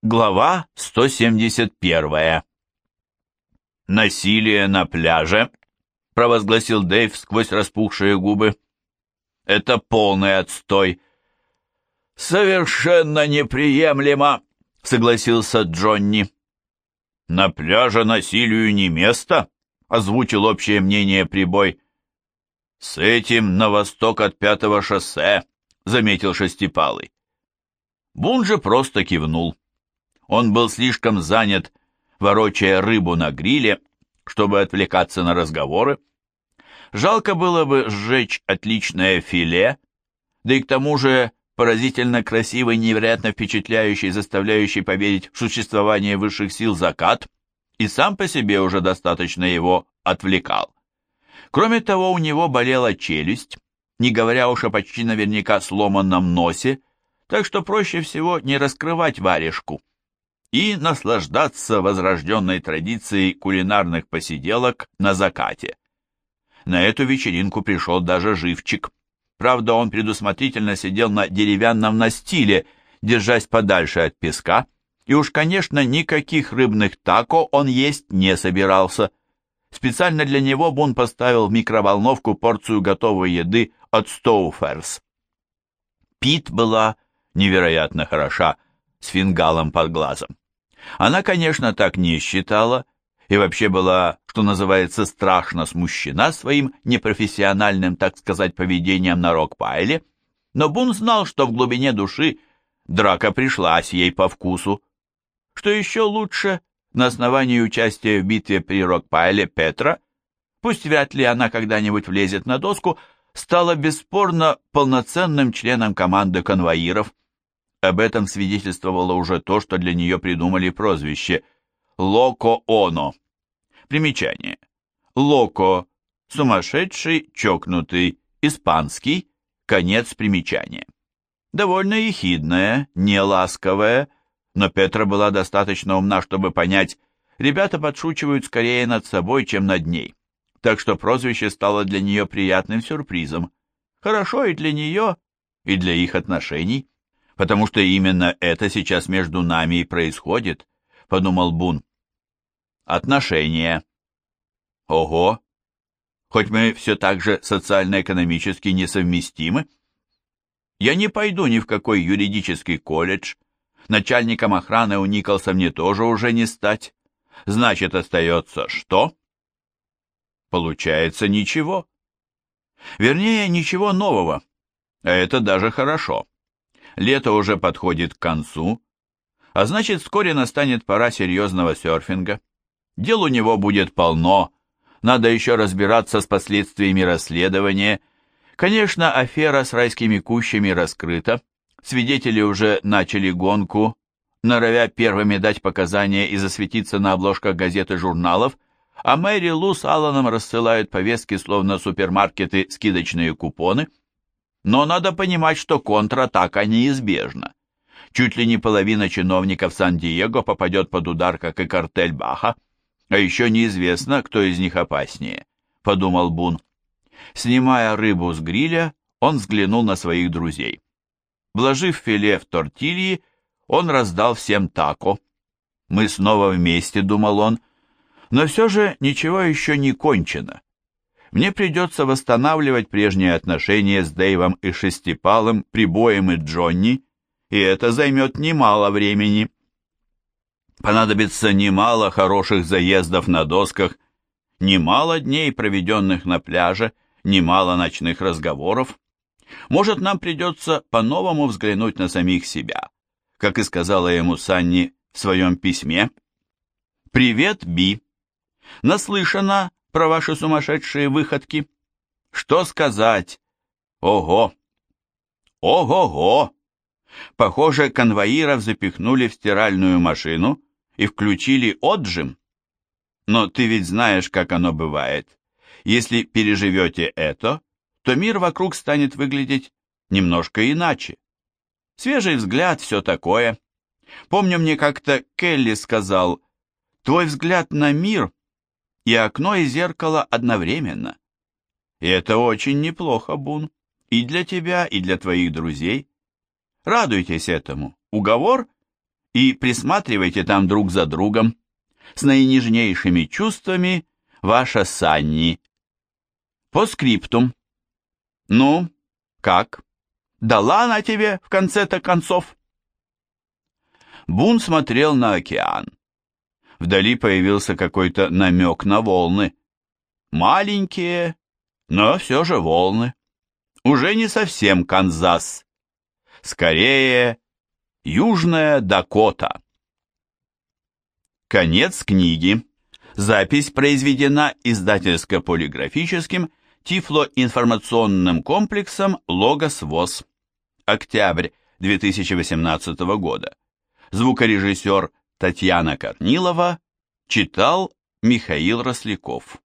Глава 171. «Насилие на пляже», — провозгласил Дэйв сквозь распухшие губы. «Это полный отстой». «Совершенно неприемлемо», — согласился Джонни. «На пляже насилию не место», — озвучил общее мнение Прибой. «С этим на восток от 5-го шоссе», — заметил Шестипалый. Бун же просто кивнул. Он был слишком занят, ворочая рыбу на гриле, чтобы отвлекаться на разговоры. Жалко было бы сжечь отличное филе, да и к тому же поразительно красивый, невероятно впечатляющий, заставляющий поверить в существование высших сил закат, и сам по себе уже достаточно его отвлекал. Кроме того, у него болела челюсть, не говоря уж о почти наверняка сломанном носе, так что проще всего не раскрывать варежку и наслаждаться возрожденной традицией кулинарных посиделок на закате. На эту вечеринку пришел даже Живчик. Правда, он предусмотрительно сидел на деревянном настиле, держась подальше от песка, и уж, конечно, никаких рыбных тако он есть не собирался. Специально для него Бун поставил в микроволновку порцию готовой еды от Стоуферс. Пит была невероятно хороша, с фингалом под глазом. Она, конечно, так не считала, и вообще была, что называется, страшно смущена своим непрофессиональным, так сказать, поведением на Рок-Пайле, но Бун знал, что в глубине души драка пришлась ей по вкусу. Что еще лучше, на основании участия в битве при Рок-Пайле Петра, пусть вряд ли она когда-нибудь влезет на доску, стала бесспорно полноценным членом команды конвоиров. Об этом свидетельствовало уже то, что для нее придумали прозвище «Локо Оно». Примечание. «Локо» – сумасшедший, чокнутый, испанский, конец примечания. Довольно ехидная, неласковая, но Петра была достаточно умна, чтобы понять, ребята подшучивают скорее над собой, чем над ней. Так что прозвище стало для нее приятным сюрпризом. Хорошо и для нее, и для их отношений. Потому что именно это сейчас между нами и происходит, подумал Бун. Отношения. Ого! Хоть мы все так же социально-экономически несовместимы. Я не пойду ни в какой юридический колледж. Начальником охраны у Николса мне тоже уже не стать. Значит, остается что? Получается, ничего. Вернее, ничего нового. А это даже хорошо. Лето уже подходит к концу, а значит, вскоре настанет пора серьезного серфинга. Дел у него будет полно, надо еще разбираться с последствиями расследования. Конечно, афера с райскими кущами раскрыта, свидетели уже начали гонку, норовя первыми дать показания и засветиться на обложках газет и журналов, а Мэри Лу с Алланом рассылают повестки, словно супермаркеты, скидочные купоны. Но надо понимать, что контратака неизбежна. Чуть ли не половина чиновников Сан-Диего попадет под удар, как и картель Баха. А еще неизвестно, кто из них опаснее, подумал Бун. Снимая рыбу с гриля, он взглянул на своих друзей. Вложив филе в тортильи, он раздал всем тако. «Мы снова вместе», — думал он, — «но все же ничего еще не кончено. Мне придется восстанавливать прежние отношения с Дэйвом и Шестипалым, Прибоем и Джонни, и это займет немало времени. Понадобится немало хороших заездов на досках, немало дней, проведенных на пляже, немало ночных разговоров. Может, нам придется по-новому взглянуть на самих себя, как и сказала ему Санни в своем письме. «Привет, Би. Наслышана про ваши сумасшедшие выходки. Что сказать? Ого! Ого-го! Похоже, конвоиров запихнули в стиральную машину и включили отжим. Но ты ведь знаешь, как оно бывает. Если переживете это, то мир вокруг станет выглядеть немножко иначе. Свежий взгляд, все такое. Помню, мне как-то Келли сказал, твой взгляд на мир и окно, и зеркало одновременно. И это очень неплохо, Бун, и для тебя, и для твоих друзей. Радуйтесь этому. Уговор? и присматривайте там друг за другом. С наинежнейшими чувствами, ваша Санни. По скриптум. Ну, как? Дала она тебе в конце-то концов? Бун смотрел на океан. Вдали появился какой-то намек на волны. Маленькие, но все же волны. Уже не совсем Канзас. Скорее, Южная Дакота. Конец книги. Запись произведена издательско-полиграфическим тифлоинформационным комплексом «Логос ВОС». Октябрь 2018 года. Звукорежиссер Татьяна Корнилова читал Михаил Росляков.